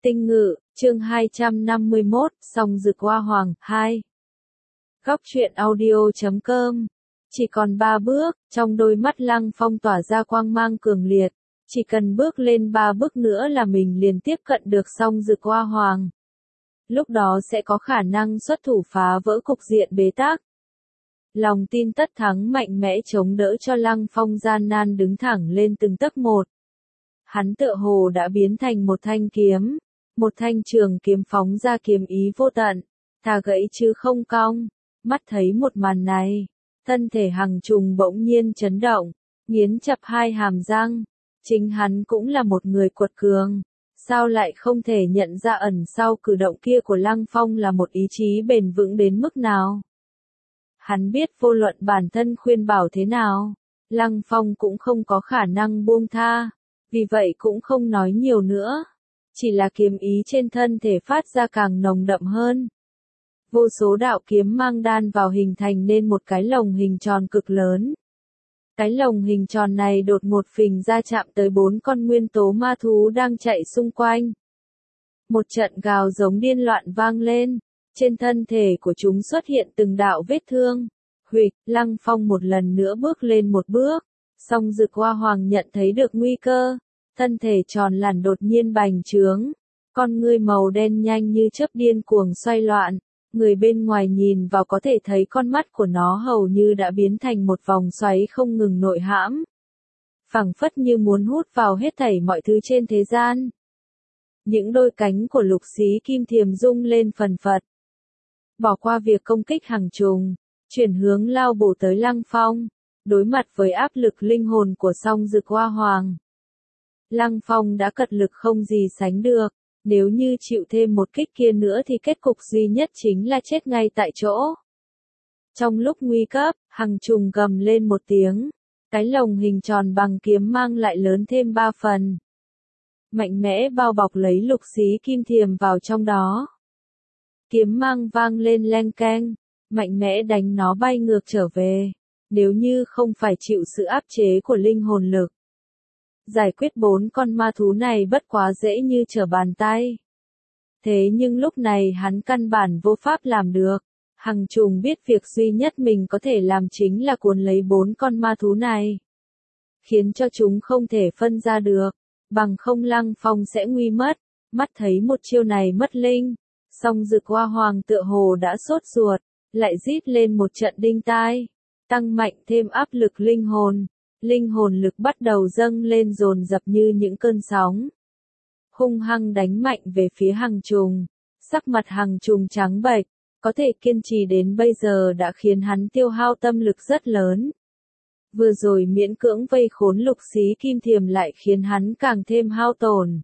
Tinh Ngự, chương 251, Song Dực Hoa Hoàng, 2. Góc truyện audio.com. Chỉ còn 3 bước, trong đôi mắt Lăng Phong tỏa ra quang mang cường liệt. Chỉ cần bước lên 3 bước nữa là mình liền tiếp cận được Song Dực Hoa Hoàng. Lúc đó sẽ có khả năng xuất thủ phá vỡ cục diện bế tắc. Lòng tin tất thắng mạnh mẽ chống đỡ cho Lăng Phong gian nan đứng thẳng lên từng tấc một. Hắn tựa hồ đã biến thành một thanh kiếm. Một thanh trường kiếm phóng ra kiếm ý vô tận, thà gãy chứ không cong. Mắt thấy một màn này, thân thể Hằng Trùng bỗng nhiên chấn động, nghiến chặt hai hàm răng. Chính hắn cũng là một người quật cường, sao lại không thể nhận ra ẩn sau cử động kia của Lăng Phong là một ý chí bền vững đến mức nào. Hắn biết vô luận bản thân khuyên bảo thế nào, Lăng Phong cũng không có khả năng buông tha, vì vậy cũng không nói nhiều nữa. Chỉ là kiếm ý trên thân thể phát ra càng nồng đậm hơn. Vô số đạo kiếm mang đan vào hình thành nên một cái lồng hình tròn cực lớn. Cái lồng hình tròn này đột ngột phình ra chạm tới 4 con nguyên tố ma thú đang chạy xung quanh. Một trận gào giống điên loạn vang lên, trên thân thể của chúng xuất hiện từng đạo vết thương. Huỵch, Lăng Phong một lần nữa bước lên một bước, Song Dực Hoa Hoàng nhận thấy được nguy cơ. Thân thể tròn lẳn đột nhiên bành trướng, con ngươi màu đen nhanh như chớp điên cuồng xoay loạn, người bên ngoài nhìn vào có thể thấy con mắt của nó hầu như đã biến thành một vòng xoáy không ngừng nội hãm. Phảng phất như muốn hút vào hết thảy mọi thứ trên thế gian. Những đôi cánh của Lục Xí Kim Thiềm rung lên phần phật. Bỏ qua việc công kích Hằng Trùng, chuyển hướng lao bổ tới Lăng Phong, đối mặt với áp lực linh hồn của Song Dực Hoa Hoàng. Lăng Phong đã cật lực không gì sánh được, nếu như chịu thêm một kích kia nữa thì kết cục duy nhất chính là chết ngay tại chỗ. Trong lúc nguy cấp, Hằng Trùng gầm lên một tiếng, cái lồng hình tròn bằng kiếm mang lại lớn thêm 3 phần. Mạnh mẽ bao bọc lấy Lục Xí Kim Thiềm vào trong đó. Kiếm mang vang lên leng keng, mạnh mẽ đánh nó bay ngược trở về, nếu như không phải chịu sự áp chế của linh hồn lực. Giải quyết 4 con ma thú này bất quá dễ như trở bàn tay. Thế nhưng lúc này hắn căn bản vô pháp làm được. Hằng Trùng biết việc duy nhất mình có thể làm chính là cuốn lấy 4 con ma thú này. Khiến cho chúng không thể phân ra được. Bằng không Lăng Phong sẽ nguy mất. Mắt thấy một chiêu này mất linh. Song Dực Hoa Hoàng tựa hồ đã sốt ruột. Lại rít lên một trận đinh tai. Tăng mạnh thêm áp lực linh hồn. Linh hồn lực bắt đầu dâng lên dồn dập như những cơn sóng. Hung hăng đánh mạnh về phía Hằng Trùng. Sắc mặt Hằng Trùng trắng bệch, có thể kiên trì đến bây giờ đã khiến hắn tiêu hao tâm lực rất lớn. Vừa rồi miễn cưỡng vây khốn Lục Xí Kim Thiềm lại khiến hắn càng thêm hao tổn.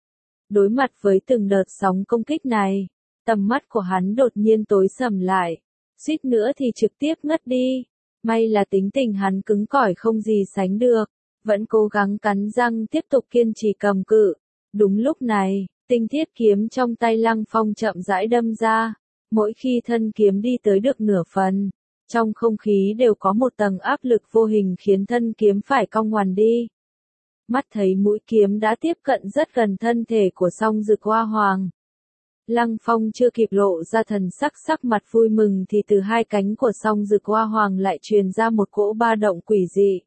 Đối mặt với từng đợt sóng công kích này, tầm mắt của hắn đột nhiên tối sầm lại, suýt nữa thì trực tiếp ngất đi. May là tính tình hắn cứng cỏi không gì sánh được, vẫn cố gắng cắn răng tiếp tục kiên trì cầm cự. Đúng lúc này, tinh thiết kiếm trong tay Lăng Phong chậm rãi đâm ra, mỗi khi thân kiếm đi tới được nửa phần, trong không khí đều có một tầng áp lực vô hình khiến thân kiếm phải cong ngoằn đi. Mắt thấy mũi kiếm đã tiếp cận rất gần thân thể của Song Dực Hoa Hoàng. Lăng Phong chưa kịp lộ ra thần sắc mặt vui mừng thì từ hai cánh của Song Dực Hoa Hoàng lại truyền ra một cỗ ba động quỷ dị.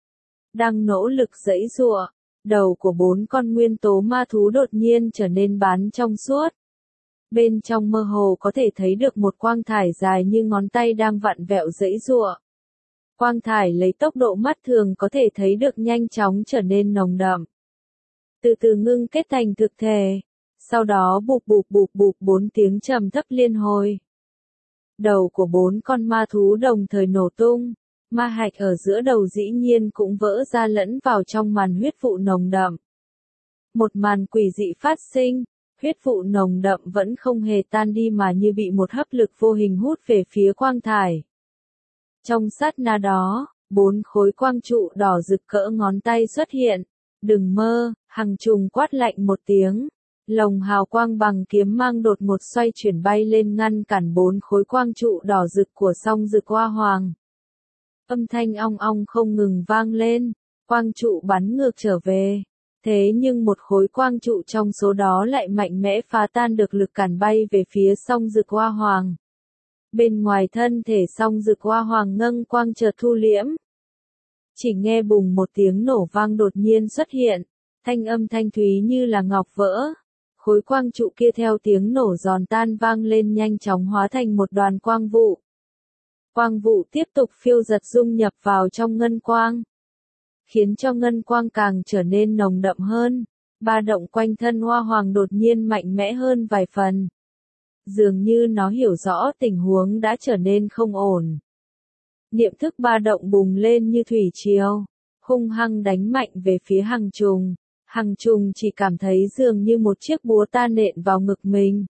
Đang nỗ lực giãy giụa, đầu của 4 con nguyên tố ma thú đột nhiên trở nên bán trong suốt. Bên trong mơ hồ có thể thấy được một quang thải dài như ngón tay đang vặn vẹo giãy giụa. Quang thải lấy tốc độ mắt thường có thể thấy được nhanh chóng trở nên nồng đậm. Từ từ ngưng kết thành thực thể. Sau đó bụp 4 tiếng trầm thấp liên hồi. Đầu của 4 con ma thú đồng thời nổ tung, ma hạch ở giữa đầu dĩ nhiên cũng vỡ ra lẫn vào trong màn huyết vụ nồng đậm. Một màn quỷ dị phát sinh, huyết vụ nồng đậm vẫn không hề tan đi mà như bị một hấp lực vô hình hút về phía quang thải. Trong sát na đó, 4 khối quang trụ đỏ rực cỡ ngón tay xuất hiện. Đừng mơ, Hằng Trùng quát lạnh một tiếng. Lồng hào quang bằng kiếm mang đột ngột xoay chuyển bay lên ngăn cản 4 khối quang trụ đỏ rực của Song Dực Hoa Hoàng. Âm thanh ong ong không ngừng vang lên, quang trụ bắn ngược trở về. Thế nhưng một khối quang trụ trong số đó lại mạnh mẽ phá tan được lực cản bay về phía song dực hoa hoàng. Bên ngoài thân thể song dực hoa hoàng ngân quang chợt thu liễm. Chỉ nghe bùng một tiếng nổ vang đột nhiên xuất hiện, thanh âm thanh thúy như là ngọc vỡ. Khối quang trụ kia theo tiếng nổ giòn tan vang lên nhanh chóng hóa thành một đoàn quang vụ. Quang vụ tiếp tục phiêu dật dung nhập vào trong ngân quang, khiến cho ngân quang càng trở nên nồng đậm hơn. Ba động quanh thân hoa hoàng đột nhiên mạnh mẽ hơn vài phần. Dường như nó hiểu rõ tình huống đã trở nên không ổn. Niệm thức ba động bùng lên như thủy triều, hung hăng đánh mạnh về phía Hằng Trùng. Hằng Trùng chỉ cảm thấy dường như một chiếc búa ta nện vào ngực mình.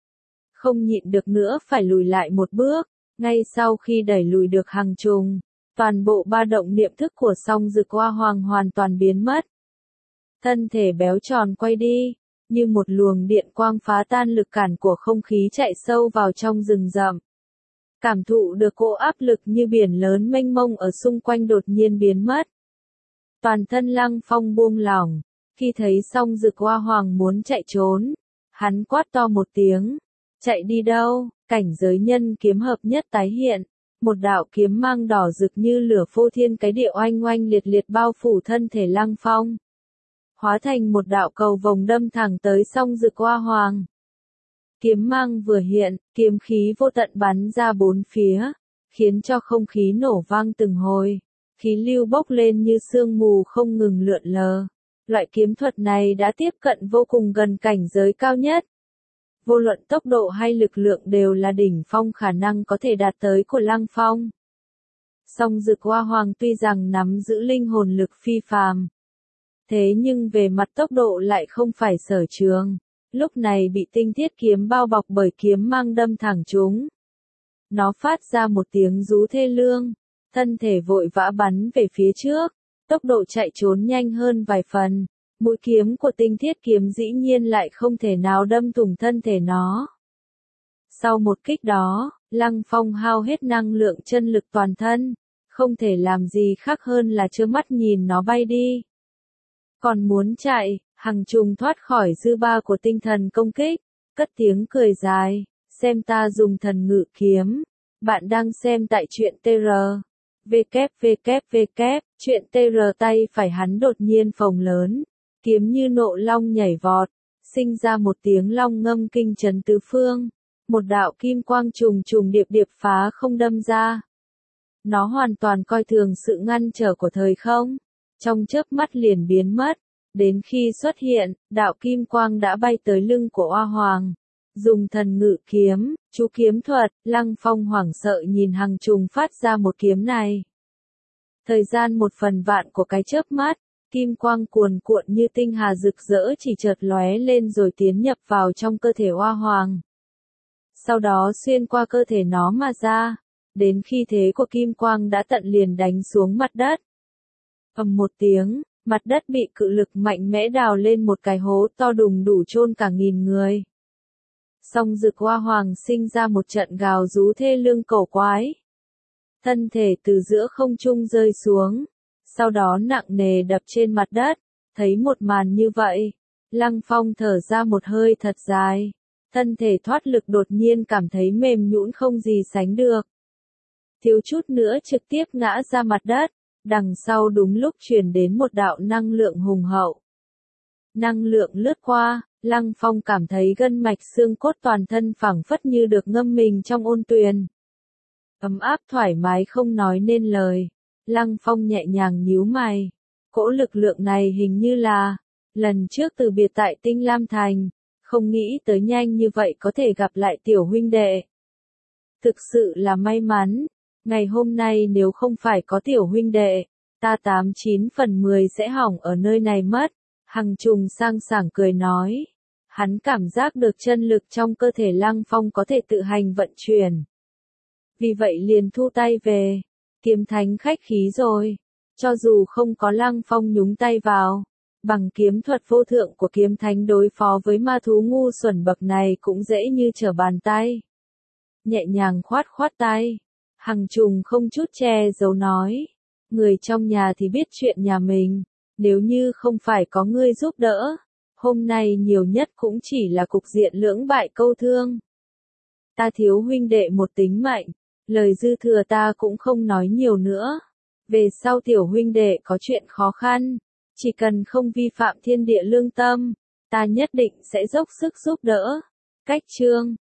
Không nhịn được nữa phải lùi lại một bước. Ngay sau khi đẩy lùi được Hằng Trùng, toàn bộ ba động niệm thức của song dực hoa hoàng hoàn toàn biến mất. Thân thể béo tròn quay đi, như một luồng điện quang phá tan lực cản của không khí chạy sâu vào trong rừng rậm. Cảm thụ được cỗ áp lực như biển lớn mênh mông ở xung quanh đột nhiên biến mất. Toàn thân Lăng Phong buông lỏng, khi thấy song dực hoa hoàng muốn chạy trốn, hắn quát to một tiếng, chạy đi đâu? Cảnh giới nhân kiếm hợp nhất tái hiện, một đạo kiếm mang đỏ rực như lửa phô thiên cái địa oanh oanh liệt liệt bao phủ thân thể Lăng Phong. Hóa thành một đạo cầu vồng đâm thẳng tới song dực hoa hoàng. Kiếm mang vừa hiện, kiếm khí vô tận bắn ra bốn phía, khiến cho không khí nổ vang từng hồi, khí lưu bốc lên như sương mù không ngừng lượn lờ. Loại kiếm thuật này đã tiếp cận vô cùng gần cảnh giới cao nhất. Vô luận tốc độ hay lực lượng đều là đỉnh phong khả năng có thể đạt tới của Lăng Phong. Song dực hoa hoàng tuy rằng nắm giữ linh hồn lực phi phàm, thế nhưng về mặt tốc độ lại không phải sở trường. Lúc này bị tinh thiết kiếm bao bọc bởi kiếm mang đâm thẳng chúng. Nó phát ra một tiếng rú thê lương, thân thể vội vã bắn về phía trước, tốc độ chạy trốn nhanh hơn vài phần. Mũi kiếm của tinh thiết kiếm dĩ nhiên lại không thể nào đâm thủng thân thể nó. Sau một kích đó, Lăng Phong hao hết năng lượng chân lực toàn thân, không thể làm gì khác hơn là trơ mắt nhìn nó bay đi. Còn muốn chạy, Hằng Trùng thoát khỏi dư ba của tinh thần công kích, cất tiếng cười dài, xem ta dùng thần ngự kiếm. Bạn đang xem tại truyện TR. www. Truyện TR tay phải hắn đột nhiên phồng lớn. Kiếm như nộ long nhảy vọt, sinh ra một tiếng long ngâm kinh trấn tứ phương. Một đạo kim quang trùng trùng điệp điệp phá không đâm ra. Nó hoàn toàn coi thường sự ngăn trở của thời không. Trong chớp mắt liền biến mất. Đến khi xuất hiện, đạo kim quang đã bay tới lưng của Oa Hoàng. Dùng thần ngự kiếm, chú kiếm thuật, Lăng Phong hoảng sợ nhìn Hằng Trùng phát ra một kiếm này. Thời gian một phần vạn của cái chớp mắt. Kim quang cuồn cuộn như tinh hà rực rỡ chỉ chợt lóe lên rồi tiến nhập vào trong cơ thể Oa Hoàng. Sau đó xuyên qua cơ thể nó mà ra, đến khi thế của kim quang đã tận liền đánh xuống mặt đất. Ầm một tiếng, mặt đất bị cự lực mạnh mẽ đào lên một cái hố to đùng đủ chôn cả nghìn người. Song dực Oa Hoàng sinh ra một trận gào rú thê lương cổ quái. Thân thể từ giữa không trung rơi xuống. Sau đó nặng nề đập trên mặt đất, thấy một màn như vậy, Lăng Phong thở ra một hơi thật dài, thân thể thoát lực đột nhiên cảm thấy mềm nhũn không gì sánh được. Thiếu chút nữa trực tiếp ngã ra mặt đất, đằng sau đúng lúc truyền đến một đạo năng lượng hùng hậu. Năng lượng lướt qua, Lăng Phong cảm thấy gân mạch xương cốt toàn thân phảng phất như được ngâm mình trong ôn tuyền. Ấm áp thoải mái không nói nên lời. Lăng Phong nhẹ nhàng nhíu mày. Cỗ lực lượng này hình như là lần trước từ biệt tại Tinh Lam Thành, không nghĩ tới nhanh như vậy có thể gặp lại tiểu huynh đệ. Thực sự là may mắn, ngày hôm nay nếu không phải có tiểu huynh đệ, ta 89 phần 10 sẽ hỏng ở nơi này mất. Hằng Trùng sang sảng cười nói. Hắn cảm giác được chân lực trong cơ thể Lăng Phong có thể tự hành vận chuyển. Vì vậy liền thu tay về. Kiếm thánh khách khí rồi. Cho dù không có Lăng Phong nhúng tay vào, bằng kiếm thuật vô thượng của kiếm thánh đối phó với ma thú ngu xuẩn bậc này cũng dễ như trở bàn tay. Nhẹ nhàng khoát khoát tay. Hằng Trùng không chút che giấu nói. Người trong nhà thì biết chuyện nhà mình. Nếu như không phải có ngươi giúp đỡ, hôm nay nhiều nhất cũng chỉ là cục diện lưỡng bại câu thương. Ta thiếu huynh đệ một tính mạnh, lời dư thừa ta cũng không nói nhiều nữa. Về sau tiểu huynh đệ có chuyện khó khăn, chỉ cần không vi phạm thiên địa lương tâm, ta nhất định sẽ dốc sức giúp đỡ. Cách chương